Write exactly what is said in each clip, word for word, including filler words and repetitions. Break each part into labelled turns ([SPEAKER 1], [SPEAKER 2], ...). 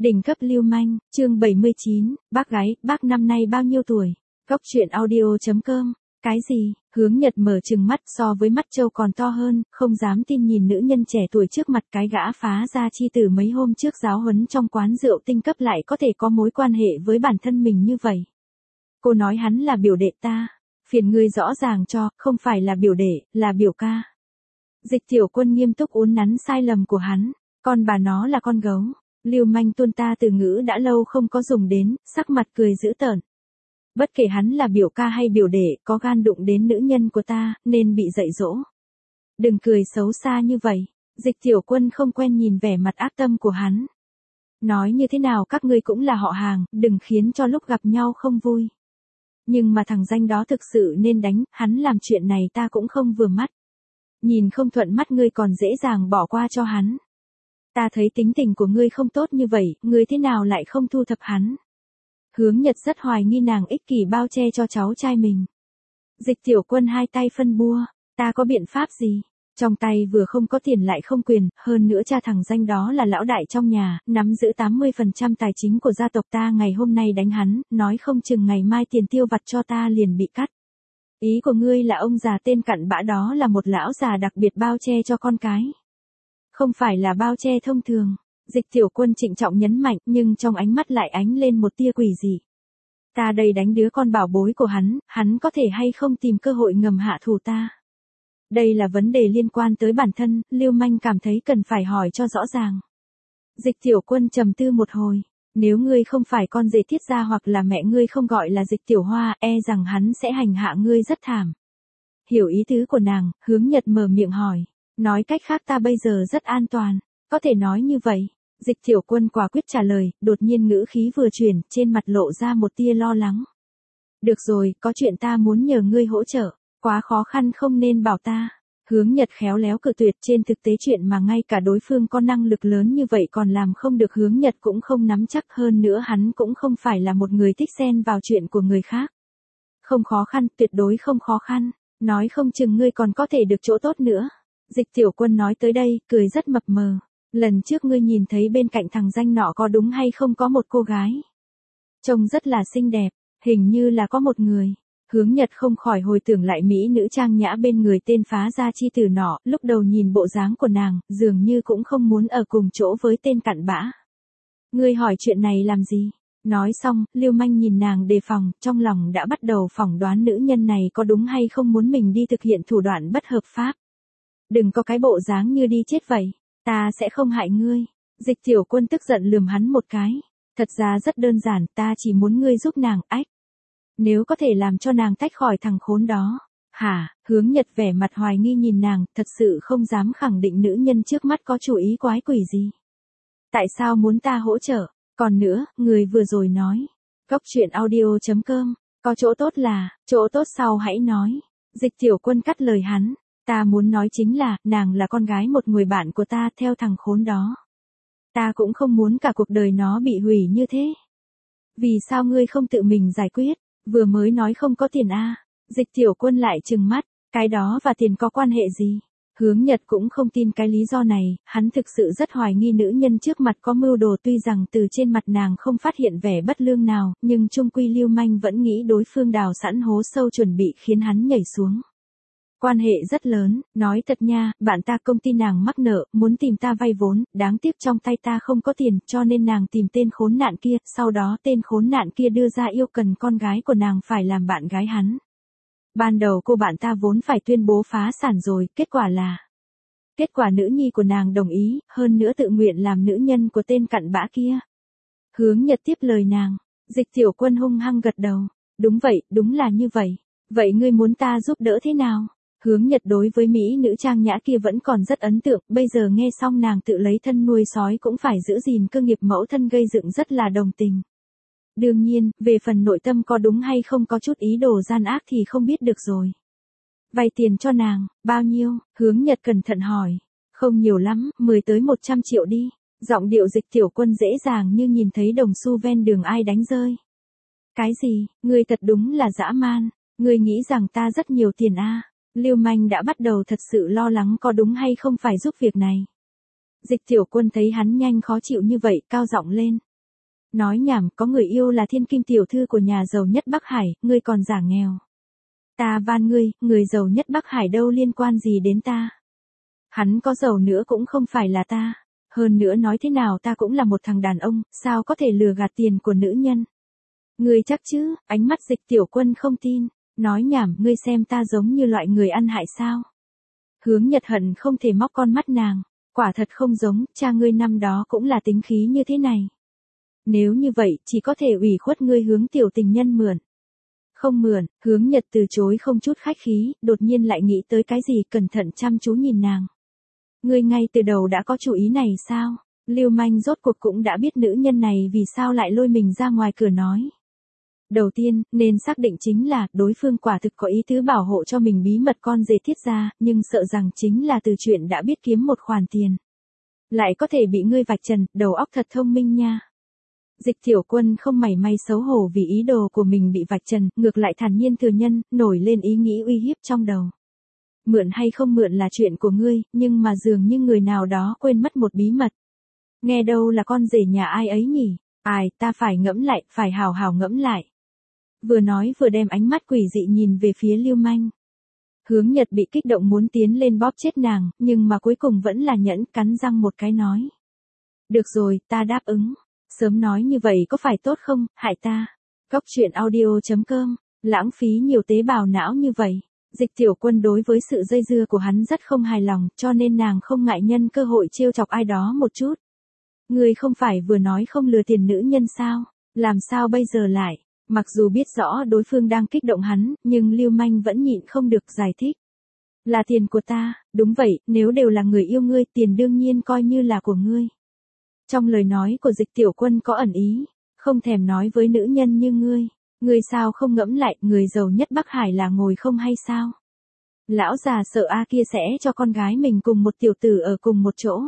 [SPEAKER 1] Đỉnh cấp lưu manh, chương bảy mươi chín, bác gái, bác năm nay bao nhiêu tuổi? Góc truyện audio chấm com. Cái gì? Hướng Nhật mở trừng mắt, so với mắt trâu còn to hơn, không dám tin nhìn nữ nhân trẻ tuổi trước mặt. Cái gã phá gia chi tử mấy hôm trước giáo huấn trong quán rượu tinh cấp lại có thể có mối quan hệ với bản thân mình như vậy. Cô nói hắn là biểu đệ ta. Phiền ngươi rõ ràng cho, không phải là biểu đệ, là biểu ca. Dịch Tiểu Quân nghiêm túc uốn nắn sai lầm của hắn. Con bà nó là con gấu. Lưu manh tuôn ta từ ngữ đã lâu không có dùng đến, sắc mặt cười dữ tợn. Bất kể hắn là biểu ca hay biểu đệ, có gan đụng đến nữ nhân của ta, nên bị dạy dỗ. Đừng cười xấu xa như vậy. Dịch Tiểu Quân không quen nhìn vẻ mặt ác tâm của hắn. Nói như thế nào các ngươi cũng là họ hàng, đừng khiến cho lúc gặp nhau không vui. Nhưng mà thằng danh đó thực sự nên đánh, hắn làm chuyện này ta cũng không vừa mắt. Nhìn không thuận mắt ngươi còn dễ dàng bỏ qua cho hắn. Ta thấy tính tình của ngươi không tốt như vậy, ngươi thế nào lại không thu thập hắn? Hướng Nhật rất hoài nghi nàng ích kỷ bao che cho cháu trai mình. Dịch Tiểu Quân hai tay phân bua, ta có biện pháp gì? Trong tay vừa không có tiền lại không quyền, hơn nữa cha thằng danh đó là lão đại trong nhà, nắm giữ tám mươi phần trăm tài chính của gia tộc ta, ngày hôm nay đánh hắn, nói không chừng ngày mai tiền tiêu vặt cho ta liền bị cắt. Ý của ngươi là ông già tên cặn bã đó là một lão già đặc biệt bao che cho con cái. Không phải là bao che thông thường. Dịch Tiểu Quân trịnh trọng nhấn mạnh, nhưng trong ánh mắt lại ánh lên một tia quỷ dị. Ta đây đánh đứa con bảo bối của hắn, hắn có thể hay không tìm cơ hội ngầm hạ thủ ta. Đây là vấn đề liên quan tới bản thân, Lưu manh cảm thấy cần phải hỏi cho rõ ràng. Dịch Tiểu Quân trầm tư một hồi. Nếu ngươi không phải con rể Tiết gia hoặc là mẹ ngươi không gọi là Dịch Tiểu Hoa, e rằng hắn sẽ hành hạ ngươi rất thảm. Hiểu ý tứ của nàng, Hướng Nhật mở miệng hỏi. Nói cách khác ta bây giờ rất an toàn, có thể nói như vậy. Dịch Tiểu Quân quả quyết trả lời, đột nhiên ngữ khí vừa chuyển, trên mặt lộ ra một tia lo lắng. Được rồi, có chuyện ta muốn nhờ ngươi hỗ trợ, quá khó khăn không nên bảo ta. Hướng Nhật khéo léo cự tuyệt, trên thực tế chuyện mà ngay cả đối phương có năng lực lớn như vậy còn làm không được, Hướng Nhật cũng không nắm chắc, hơn nữa hắn cũng không phải là một người thích xen vào chuyện của người khác. Không khó khăn, tuyệt đối không khó khăn, nói không chừng ngươi còn có thể được chỗ tốt nữa. Dịch Tiểu Quân nói tới đây, cười rất mập mờ. Lần trước ngươi nhìn thấy bên cạnh thằng danh nọ có đúng hay không có một cô gái? Trông rất là xinh đẹp, hình như là có một người. Hướng Nhật không khỏi hồi tưởng lại mỹ nữ trang nhã bên người tên phá gia chi tử nọ, lúc đầu nhìn bộ dáng của nàng, dường như cũng không muốn ở cùng chỗ với tên cặn bã. Ngươi hỏi chuyện này làm gì? Nói xong, Lưu manh nhìn nàng đề phòng, trong lòng đã bắt đầu phỏng đoán nữ nhân này có đúng hay không muốn mình đi thực hiện thủ đoạn bất hợp pháp. Đừng có cái bộ dáng như đi chết vậy, ta sẽ không hại ngươi. Dịch Tiểu Quân tức giận lườm hắn một cái. Thật ra rất đơn giản, ta chỉ muốn ngươi giúp nàng, ách. Nếu có thể làm cho nàng tách khỏi thằng khốn đó. Hả? Hướng Nhật vẻ mặt hoài nghi nhìn nàng, thật sự không dám khẳng định nữ nhân trước mắt có chủ ý quái quỷ gì. Tại sao muốn ta hỗ trợ? Còn nữa, người vừa rồi nói. Góc truyện audio chấm com. Có chỗ tốt là, chỗ tốt sau hãy nói. Dịch Tiểu Quân cắt lời hắn. Ta muốn nói chính là, nàng là con gái một người bạn của ta, theo thằng khốn đó. Ta cũng không muốn cả cuộc đời nó bị hủy như thế. Vì sao ngươi không tự mình giải quyết, vừa mới nói không có tiền a? Dịch Tiểu Quân lại trừng mắt, cái đó và tiền có quan hệ gì? Hướng Nhật cũng không tin cái lý do này, hắn thực sự rất hoài nghi nữ nhân trước mặt có mưu đồ, tuy rằng từ trên mặt nàng không phát hiện vẻ bất lương nào, nhưng chung quy Lưu manh vẫn nghĩ đối phương đào sẵn hố sâu chuẩn bị khiến hắn nhảy xuống. Quan hệ rất lớn, nói thật nha, bạn ta công ty nàng mắc nợ, muốn tìm ta vay vốn, đáng tiếc trong tay ta không có tiền, cho nên nàng tìm tên khốn nạn kia, sau đó tên khốn nạn kia đưa ra yêu cần con gái của nàng phải làm bạn gái hắn. Ban đầu cô bạn ta vốn phải tuyên bố phá sản rồi, kết quả là... Kết quả nữ nhi của nàng đồng ý, hơn nữa tự nguyện làm nữ nhân của tên cặn bã kia. Hướng Nhật tiếp lời nàng, Dịch Tiểu Quân hung hăng gật đầu, đúng vậy, đúng là như vậy, vậy ngươi muốn ta giúp đỡ thế nào? Hướng Nhật đối với mỹ nữ trang nhã kia vẫn còn rất ấn tượng, bây giờ nghe xong nàng tự lấy thân nuôi sói cũng phải giữ gìn cơ nghiệp mẫu thân gây dựng rất là đồng tình. Đương nhiên, về phần nội tâm có đúng hay không có chút ý đồ gian ác thì không biết được rồi. Vay tiền cho nàng, bao nhiêu? Hướng Nhật cẩn thận hỏi. Không nhiều lắm, mười tới một trăm triệu đi. Giọng điệu Dịch Tiểu Quân dễ dàng như nhìn thấy đồng xu ven đường ai đánh rơi. Cái gì? Ngươi thật đúng là dã man. Ngươi nghĩ rằng ta rất nhiều tiền a? Lưu manh đã bắt đầu thật sự lo lắng có đúng hay không phải giúp việc này. Dịch Tiểu Quân thấy hắn nhanh khó chịu như vậy, cao giọng lên. Nói nhảm, có người yêu là thiên kim tiểu thư của nhà giàu nhất Bắc Hải, ngươi còn giả nghèo. Ta van ngươi, người giàu nhất Bắc Hải đâu liên quan gì đến ta. Hắn có giàu nữa cũng không phải là ta. Hơn nữa nói thế nào ta cũng là một thằng đàn ông, sao có thể lừa gạt tiền của nữ nhân. Ngươi chắc chứ, ánh mắt Dịch Tiểu Quân không tin. Nói nhảm, ngươi xem ta giống như loại người ăn hại sao. Hướng Nhật hận không thể móc con mắt nàng. Quả thật không giống, cha ngươi năm đó cũng là tính khí như thế này. Nếu như vậy, chỉ có thể ủy khuất ngươi Hướng tiểu tình nhân mượn. Không mượn, Hướng Nhật từ chối không chút khách khí, đột nhiên lại nghĩ tới cái gì, cẩn thận chăm chú nhìn nàng. Ngươi ngay từ đầu đã có chủ ý này sao? Lưu Manh rốt cuộc cũng đã biết nữ nhân này vì sao lại lôi mình ra ngoài cửa nói. Đầu tiên, nên xác định chính là, đối phương quả thực có ý tứ bảo hộ cho mình bí mật con rể Thiết gia, nhưng sợ rằng chính là từ chuyện đã biết kiếm một khoản tiền. Lại có thể bị ngươi vạch trần, đầu óc thật thông minh nha. Dịch Tiểu Quân không mảy may xấu hổ vì ý đồ của mình bị vạch trần, ngược lại thản nhiên thừa nhân, nổi lên ý nghĩ uy hiếp trong đầu. Mượn hay không mượn là chuyện của ngươi, nhưng mà dường như người nào đó quên mất một bí mật. Nghe đâu là con rể nhà ai ấy nhỉ? Ai, ta phải ngẫm lại, phải hào hào ngẫm lại. Vừa nói vừa đem ánh mắt quỷ dị nhìn về phía Lưu Manh. Hướng Nhật bị kích động muốn tiến lên bóp chết nàng, nhưng mà cuối cùng vẫn là nhẫn, cắn răng một cái nói. Được rồi, ta đáp ứng. Sớm nói như vậy có phải tốt không, hại ta. Góc truyện audio chấm com, lãng phí nhiều tế bào não như vậy. Dịch Tiểu Quân đối với sự dây dưa của hắn rất không hài lòng, cho nên nàng không ngại nhân cơ hội trêu chọc ai đó một chút. Ngươi không phải vừa nói không lừa tiền nữ nhân sao, làm sao bây giờ lại. Mặc dù biết rõ đối phương đang kích động hắn, nhưng Lưu Manh vẫn nhịn không được giải thích. Là tiền của ta, đúng vậy, nếu đều là người yêu ngươi, tiền đương nhiên coi như là của ngươi. Trong lời nói của Dịch Tiểu Quân có ẩn ý, không thèm nói với nữ nhân như ngươi. Ngươi sao không ngẫm lại, người giàu nhất Bắc Hải là ngồi không hay sao? Lão già sợ A kia sẽ cho con gái mình cùng một tiểu tử ở cùng một chỗ.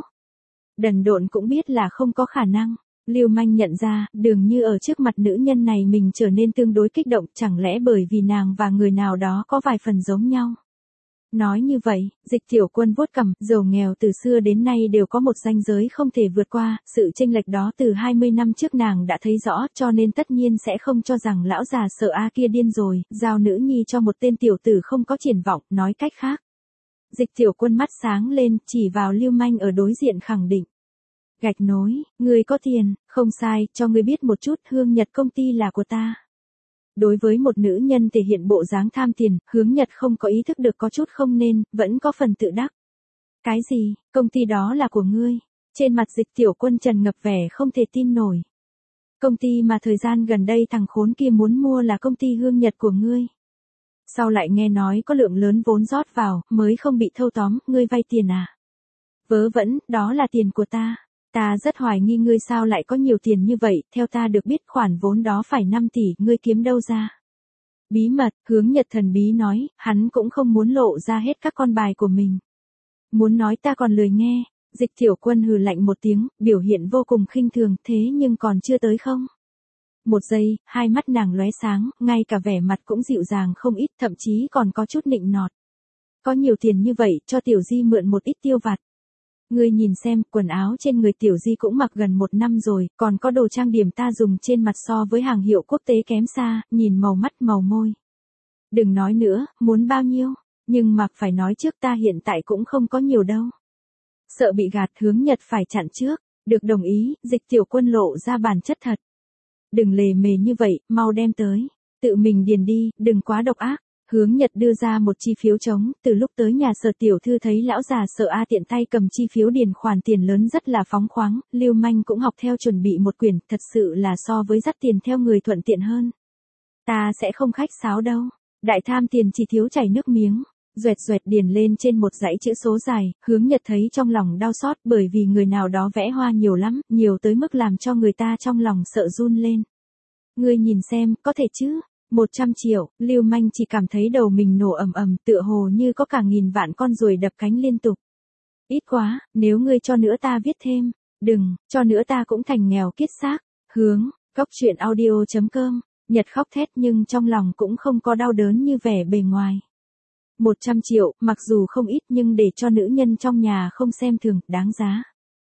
[SPEAKER 1] Đần độn cũng biết là không có khả năng. Lưu Manh nhận ra, dường như ở trước mặt nữ nhân này mình trở nên tương đối kích động, chẳng lẽ bởi vì nàng và người nào đó có vài phần giống nhau. Nói như vậy, Dịch Tiểu Quân vuốt cằm, giàu nghèo từ xưa đến nay đều có một ranh giới không thể vượt qua, sự chênh lệch đó từ hai mươi năm trước nàng đã thấy rõ, cho nên tất nhiên sẽ không cho rằng lão già sợ A kia điên rồi, giao nữ nhi cho một tên tiểu tử không có triển vọng, nói cách khác. Dịch Tiểu Quân mắt sáng lên, chỉ vào Lưu Manh ở đối diện khẳng định. Gạch nối, ngươi có tiền, không sai, cho ngươi biết một chút, Hương Nhật công ty là của ta. Đối với một nữ nhân thể hiện bộ dáng tham tiền, Hướng Nhật không có ý thức được có chút không nên, vẫn có phần tự đắc. Cái gì, công ty đó là của ngươi? Trên mặt Dịch Tiểu Quân tràn ngập vẻ không thể tin nổi. Công ty mà thời gian gần đây thằng khốn kia muốn mua là công ty Hương Nhật của ngươi. Sau lại nghe nói có lượng lớn vốn rót vào, mới không bị thâu tóm, ngươi vay tiền à? Vớ vẩn, đó là tiền của ta. Ta rất hoài nghi ngươi sao lại có nhiều tiền như vậy, theo ta được biết khoản vốn đó phải năm tỷ, ngươi kiếm đâu ra? Bí mật, Hướng Nhật thần bí nói, hắn cũng không muốn lộ ra hết các con bài của mình. Muốn nói ta còn lười nghe. Dịch Tiểu Quân hừ lạnh một tiếng, biểu hiện vô cùng khinh thường, thế nhưng còn chưa tới không? Một giây, hai mắt nàng lóe sáng, ngay cả vẻ mặt cũng dịu dàng không ít, thậm chí còn có chút nịnh nọt. Có nhiều tiền như vậy, cho Tiểu Di mượn một ít tiêu vặt. Ngươi nhìn xem, quần áo trên người Tiểu Di cũng mặc gần một năm rồi, còn có đồ trang điểm ta dùng trên mặt so với hàng hiệu quốc tế kém xa, nhìn màu mắt màu môi. Đừng nói nữa, muốn bao nhiêu, nhưng mặc phải nói trước ta hiện tại cũng không có nhiều đâu. Sợ bị gạt, Hướng Nhật phải chặn trước, được đồng ý, Dịch Tiểu Quân lộ ra bản chất thật. Đừng lề mề như vậy, mau đem tới, tự mình điền đi, đừng quá độc ác. Hướng Nhật đưa ra một chi phiếu trống, từ lúc tới nhà Sở tiểu thư thấy lão già Sở A tiện tay cầm chi phiếu điền khoản tiền lớn rất là phóng khoáng, Lưu Manh cũng học theo chuẩn bị một quyển, thật sự là so với dắt tiền theo người thuận tiện hơn. Ta sẽ không khách sáo đâu, đại tham tiền chỉ thiếu chảy nước miếng, duệt duệt điền lên trên một dãy chữ số dài, Hướng Nhật thấy trong lòng đau xót bởi vì người nào đó vẽ hoa nhiều lắm, nhiều tới mức làm cho người ta trong lòng sợ run lên. Ngươi nhìn xem, có thể chứ? một trăm triệu, Lưu Manh chỉ cảm thấy đầu mình nổ ầm ầm, tựa hồ như có cả nghìn vạn con ruồi đập cánh liên tục. Ít quá, nếu ngươi cho nữa ta viết thêm, đừng, cho nữa ta cũng thành nghèo kiết xác. Hướng, góc truyện audio chấm com, Nhật khóc thét nhưng trong lòng cũng không có đau đớn như vẻ bề ngoài. một trăm triệu, mặc dù không ít nhưng để cho nữ nhân trong nhà không xem thường, đáng giá.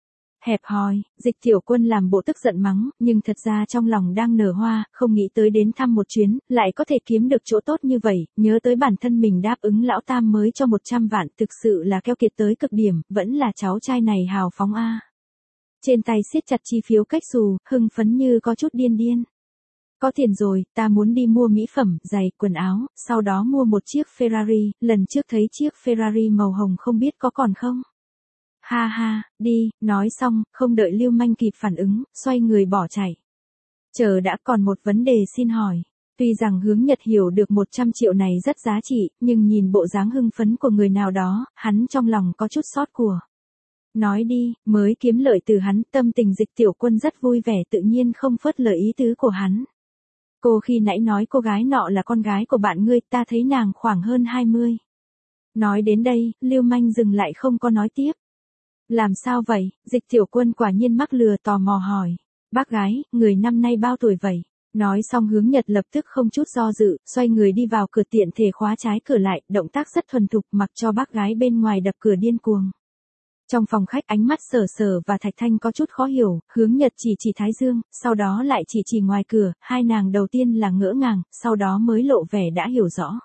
[SPEAKER 1] Hẹp hòi, Dịch Tiểu Quân làm bộ tức giận mắng, nhưng thật ra trong lòng đang nở hoa, không nghĩ tới đến thăm một chuyến, lại có thể kiếm được chỗ tốt như vậy, nhớ tới bản thân mình đáp ứng lão tam mới cho một trăm vạn, thực sự là keo kiệt tới cực điểm, vẫn là cháu trai này hào phóng a. Trên tay siết chặt chi phiếu cách xù, hưng phấn như có chút điên điên. Có tiền rồi, ta muốn đi mua mỹ phẩm, giày, quần áo, sau đó mua một chiếc Ferrari, lần trước thấy chiếc Ferrari màu hồng không biết có còn không? Ha ha, đi, nói xong, không đợi Lưu Manh kịp phản ứng, xoay người bỏ chạy. Chờ đã, còn một vấn đề xin hỏi. Tuy rằng Hướng Nhật hiểu được một trăm triệu này rất giá trị, nhưng nhìn bộ dáng hưng phấn của người nào đó, hắn trong lòng có chút xót của. Nói đi, mới kiếm lợi từ hắn, tâm tình Dịch Tiểu Quân rất vui vẻ, tự nhiên không phớt lờ ý tứ của hắn. Cô khi nãy nói cô gái nọ là con gái của bạn ngươi, ta thấy nàng khoảng hơn hai mươi. Nói đến đây, Lưu Manh dừng lại không có nói tiếp. Làm sao vậy? Dịch Tiểu Quân quả nhiên mắc lừa, tò mò hỏi. Bác gái, người năm nay bao tuổi vậy? Nói xong Hướng Nhật lập tức không chút do dự, xoay người đi vào cửa, tiện thể khóa trái cửa lại, động tác rất thuần thục, mặc cho bác gái bên ngoài đập cửa điên cuồng. Trong phòng khách, ánh mắt Sở Sở và Thạch Thanh có chút khó hiểu, Hướng Nhật chỉ chỉ Thái Dương, sau đó lại chỉ chỉ ngoài cửa, hai nàng đầu tiên là ngỡ ngàng, sau đó mới lộ vẻ đã hiểu rõ.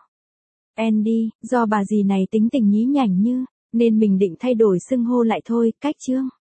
[SPEAKER 1] Andy, do bà dì này tính tình nhí nhảnh như, nên mình định thay đổi xưng hô lại thôi, cách chương.